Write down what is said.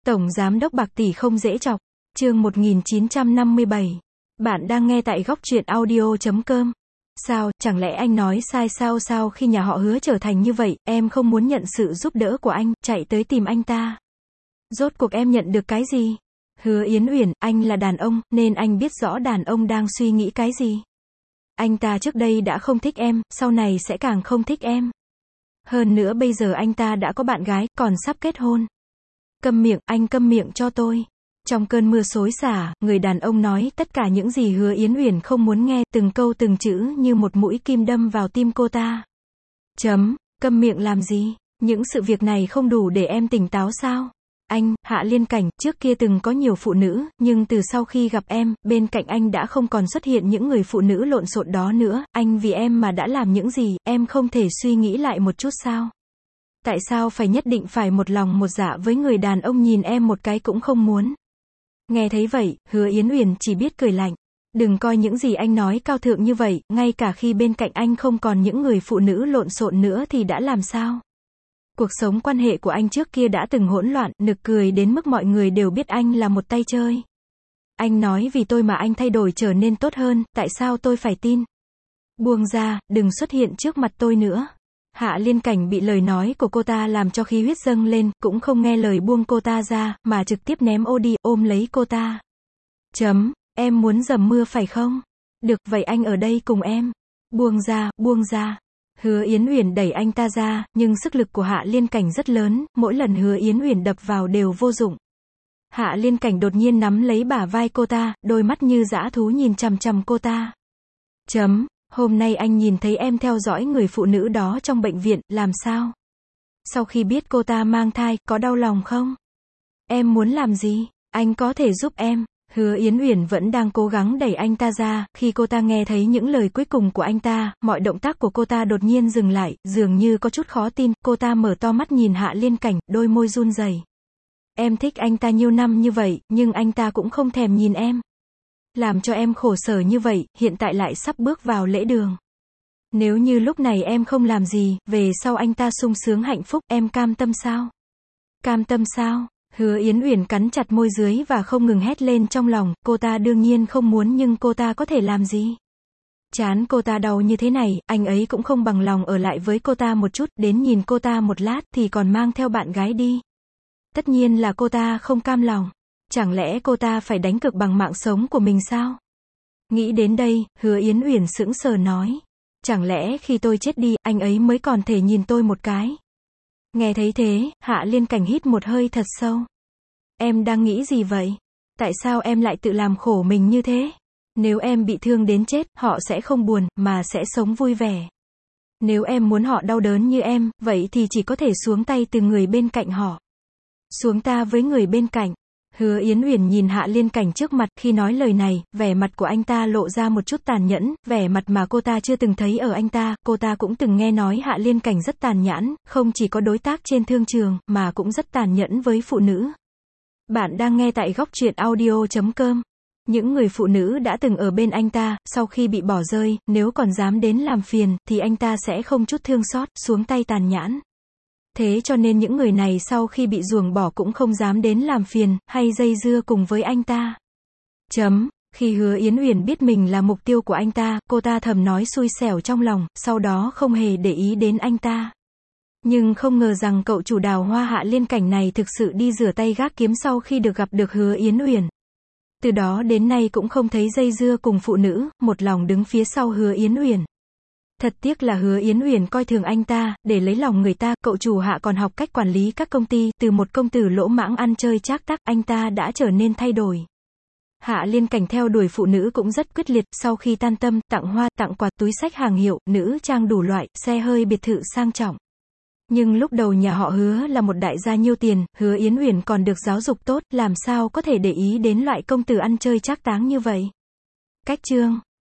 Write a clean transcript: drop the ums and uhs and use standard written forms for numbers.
Tổng giám đốc bạc tỷ không dễ chọc. Chương 1957. Bạn đang nghe tại góc truyện audio.com. Sao, chẳng lẽ anh nói sai sao khi nhà họ Hứa trở thành như vậy, em không muốn nhận sự giúp đỡ của anh, chạy tới tìm anh ta. Rốt cuộc em nhận được cái gì? Hứa Yến Uyển, anh là đàn ông, nên anh biết rõ đàn ông đang suy nghĩ cái gì. Anh ta trước đây đã không thích em, sau này sẽ càng không thích em. Hơn nữa bây giờ anh ta đã có bạn gái, còn sắp kết hôn. Câm miệng, anh câm miệng cho tôi. Trong cơn mưa xối xả, người đàn ông nói tất cả những gì Hứa Yến Uyển không muốn nghe, từng câu từng chữ như một mũi kim đâm vào tim cô ta. Câm miệng làm gì? Những sự việc này không đủ để em tỉnh táo sao? Anh, Hạ Liên Cảnh, trước kia từng có nhiều phụ nữ, nhưng từ sau khi gặp em, bên cạnh anh đã không còn xuất hiện những người phụ nữ lộn xộn đó nữa, anh vì em mà đã làm những gì, em không thể suy nghĩ lại một chút sao? Tại sao phải nhất định phải một lòng một dạ với người đàn ông nhìn em một cái cũng không muốn? Nghe thấy vậy, Hứa Yến Uyển chỉ biết cười lạnh. Đừng coi những gì anh nói cao thượng như vậy, ngay cả khi bên cạnh anh không còn những người phụ nữ lộn xộn nữa thì đã làm sao? Cuộc sống quan hệ của anh trước kia đã từng hỗn loạn, nực cười đến mức mọi người đều biết anh là một tay chơi. Anh nói vì tôi mà anh thay đổi trở nên tốt hơn, tại sao tôi phải tin? Buông ra, đừng xuất hiện trước mặt tôi nữa. Hạ Liên Cảnh bị lời nói của cô ta làm cho khí huyết dâng lên, cũng không nghe lời buông cô ta ra, mà trực tiếp ném ô đi, ôm lấy cô ta. Em muốn dầm mưa phải không? Được, vậy anh ở đây cùng em. Buông ra, buông ra. Hứa Yến Uyển đẩy anh ta ra, nhưng sức lực của Hạ Liên Cảnh rất lớn, mỗi lần Hứa Yến Uyển đập vào đều vô dụng. Hạ Liên Cảnh đột nhiên nắm lấy bả vai cô ta, đôi mắt như dã thú nhìn chằm chằm cô ta. Hôm nay anh nhìn thấy em theo dõi người phụ nữ đó trong bệnh viện, làm sao? Sau khi biết cô ta mang thai, có đau lòng không? Em muốn làm gì? Anh có thể giúp em. Hứa Yến Uyển vẫn đang cố gắng đẩy anh ta ra, khi cô ta nghe thấy những lời cuối cùng của anh ta, mọi động tác của cô ta đột nhiên dừng lại, dường như có chút khó tin, cô ta mở to mắt nhìn Hạ Liên Cảnh, đôi môi run rẩy. Em thích anh ta nhiều năm như vậy, nhưng anh ta cũng không thèm nhìn em. Làm cho em khổ sở như vậy, hiện tại lại sắp bước vào lễ đường. Nếu như lúc này em không làm gì, về sau anh ta sung sướng hạnh phúc, em cam tâm sao? Cam tâm sao? Hứa Yến Uyển cắn chặt môi dưới và không ngừng hét lên trong lòng, cô ta đương nhiên không muốn nhưng cô ta có thể làm gì? Chán cô ta đau như thế này, anh ấy cũng không bằng lòng ở lại với cô ta một chút, đến nhìn cô ta một lát thì còn mang theo bạn gái đi. Tất nhiên là cô ta không cam lòng. Chẳng lẽ cô ta phải đánh cược bằng mạng sống của mình sao? Nghĩ đến đây, Hứa Yến Uyển sững sờ nói. Chẳng lẽ khi tôi chết đi, anh ấy mới còn thể nhìn tôi một cái? Nghe thấy thế, Hạ Liên Cảnh hít một hơi thật sâu. Em đang nghĩ gì vậy? Tại sao em lại tự làm khổ mình như thế? Nếu em bị thương đến chết, họ sẽ không buồn, mà sẽ sống vui vẻ. Nếu em muốn họ đau đớn như em, vậy thì chỉ có thể xuống tay từ người bên cạnh họ. Xuống ta với người bên cạnh. Hứa Yến Uyển nhìn Hạ Liên Cảnh trước mặt, khi nói lời này, vẻ mặt của anh ta lộ ra một chút tàn nhẫn, vẻ mặt mà cô ta chưa từng thấy ở anh ta, cô ta cũng từng nghe nói Hạ Liên Cảnh rất tàn nhẫn, không chỉ có đối tác trên thương trường, mà cũng rất tàn nhẫn với phụ nữ. Bạn đang nghe tại góc truyện audio.com. Những người phụ nữ đã từng ở bên anh ta, sau khi bị bỏ rơi, nếu còn dám đến làm phiền, thì anh ta sẽ không chút thương xót, xuống tay tàn nhẫn. Thế cho nên những người này sau khi bị ruồng bỏ cũng không dám đến làm phiền, hay dây dưa cùng với anh ta. Khi Hứa Yến Uyển biết mình là mục tiêu của anh ta, cô ta thầm nói xui xẻo trong lòng, sau đó không hề để ý đến anh ta. Nhưng không ngờ rằng cậu chủ Đào Hoa Hạ Liên Cảnh này thực sự đi rửa tay gác kiếm sau khi được gặp được Hứa Yến Uyển. Từ đó đến nay cũng không thấy dây dưa cùng phụ nữ, một lòng đứng phía sau Hứa Yến Uyển. Thật tiếc là Hứa Yến Uyển coi thường anh ta, để lấy lòng người ta, cậu chủ Hạ còn học cách quản lý các công ty, từ một công tử lỗ mãng ăn chơi trác tắc, anh ta đã trở nên thay đổi. Hạ Liên Cảnh theo đuổi phụ nữ cũng rất quyết liệt, sau khi tan tâm, tặng hoa, tặng quà, túi xách hàng hiệu, nữ trang đủ loại, xe hơi biệt thự sang trọng. Nhưng lúc đầu nhà họ Hứa là một đại gia nhiêu tiền, Hứa Yến Uyển còn được giáo dục tốt, làm sao có thể để ý đến loại công tử ăn chơi trác táng như vậy? Cách chương